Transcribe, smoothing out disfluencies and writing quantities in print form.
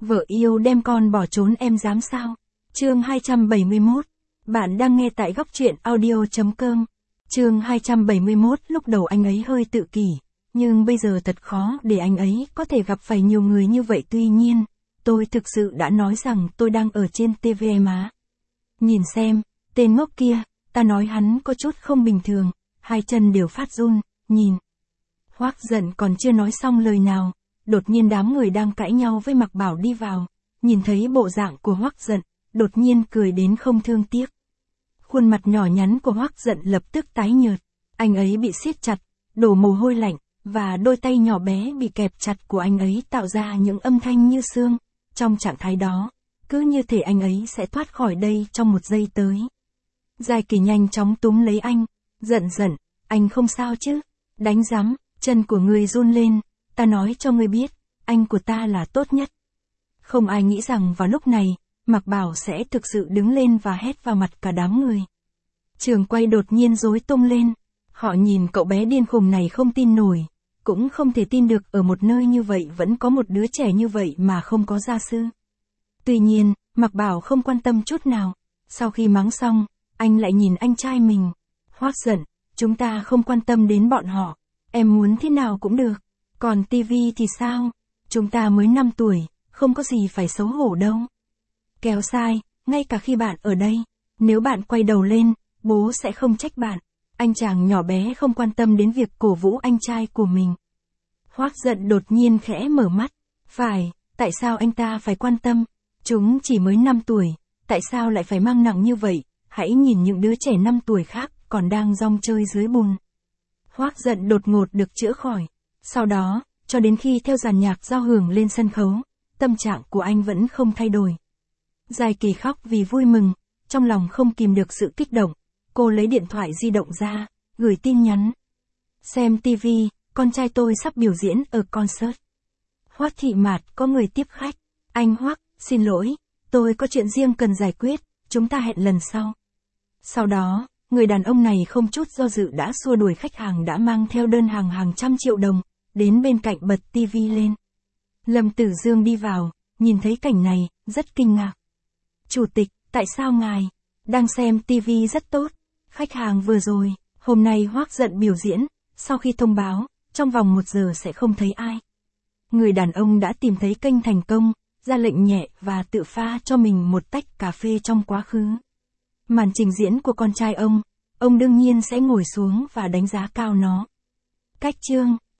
Vợ yêu đem con bỏ trốn em dám sao? Chương 271. Bạn đang nghe tại góc truyện audio.com. Chương 271. Lúc đầu anh ấy hơi tự kỷ, nhưng bây giờ thật khó để anh ấy có thể gặp phải nhiều người như vậy. Tuy nhiên, tôi thực sự đã nói rằng tôi đang ở trên TV mà. Nhìn xem, tên ngốc kia, ta nói hắn có chút không bình thường, hai chân đều phát run, nhìn. Hoắc Dận còn chưa nói xong lời nào, đột nhiên đám người đang cãi nhau với Mạc Bảo đi vào, nhìn thấy bộ dạng của Hoắc Dận, đột nhiên cười đến không thương tiếc. Khuôn mặt nhỏ nhắn của Hoắc Dận lập tức tái nhợt, anh ấy bị siết chặt, đổ mồ hôi lạnh, và đôi tay nhỏ bé bị kẹp chặt của anh ấy tạo ra những âm thanh như xương. Trong trạng thái đó, cứ như thể anh ấy sẽ thoát khỏi đây trong một giây tới. Giai Kỳ nhanh chóng túm lấy anh, Dận, anh không sao chứ? Đánh rắm, chân của ngươi run lên, ta nói cho ngươi biết, anh của ta là tốt nhất. Không ai nghĩ rằng vào lúc này, Mạc Bảo sẽ thực sự đứng lên và hét vào mặt cả đám người. Trường quay đột nhiên rối tung lên, họ nhìn cậu bé điên khùng này không tin nổi, cũng không thể tin được ở một nơi như vậy vẫn có một đứa trẻ như vậy mà không có gia sư. Tuy nhiên, Mạc Bảo không quan tâm chút nào, sau khi mắng xong, anh lại nhìn anh trai mình. Hoắc Dận, chúng ta không quan tâm đến bọn họ, em muốn thế nào cũng được, còn TV thì sao? Chúng ta mới 5 tuổi, không có gì phải xấu hổ đâu. Kéo sai, ngay cả khi bạn ở đây, nếu bạn quay đầu lên, bố sẽ không trách bạn. Anh chàng nhỏ bé không quan tâm đến việc cổ vũ anh trai của mình. Hoắc Dận đột nhiên khẽ mở mắt. Phải, tại sao anh ta phải quan tâm? Chúng chỉ mới 5 tuổi, tại sao lại phải mang nặng như vậy? Hãy nhìn những đứa trẻ 5 tuổi khác còn đang rong chơi dưới bùn. Hoắc Dận đột ngột được chữa khỏi. Sau đó, cho đến khi theo dàn nhạc giao hưởng lên sân khấu, tâm trạng của anh vẫn không thay đổi. Giai Kỳ khóc vì vui mừng, trong lòng không kìm được sự kích động. Cô lấy điện thoại di động ra, gửi tin nhắn. Xem TV, con trai tôi sắp biểu diễn ở concert. Hoắc Thị Mạt có người tiếp khách. Anh Hoắc, xin lỗi, tôi có chuyện riêng cần giải quyết, chúng ta hẹn lần sau. Sau đó, người đàn ông này không chút do dự đã xua đuổi khách hàng đã mang theo đơn hàng hàng trăm triệu đồng, đến bên cạnh bật TV lên. Lâm Tử Dương đi vào, nhìn thấy cảnh này, rất kinh ngạc. Chủ tịch, tại sao ngài đang xem TV rất tốt? Khách hàng vừa rồi, hôm nay Hoắc Dận biểu diễn, sau khi thông báo, trong vòng 1 giờ sẽ không thấy ai. Người đàn ông đã tìm thấy kênh thành công, ra lệnh nhẹ và tự pha cho mình một tách cà phê trong quá khứ. Màn trình diễn của con trai ông đương nhiên sẽ ngồi xuống và đánh giá cao nó. Cách chương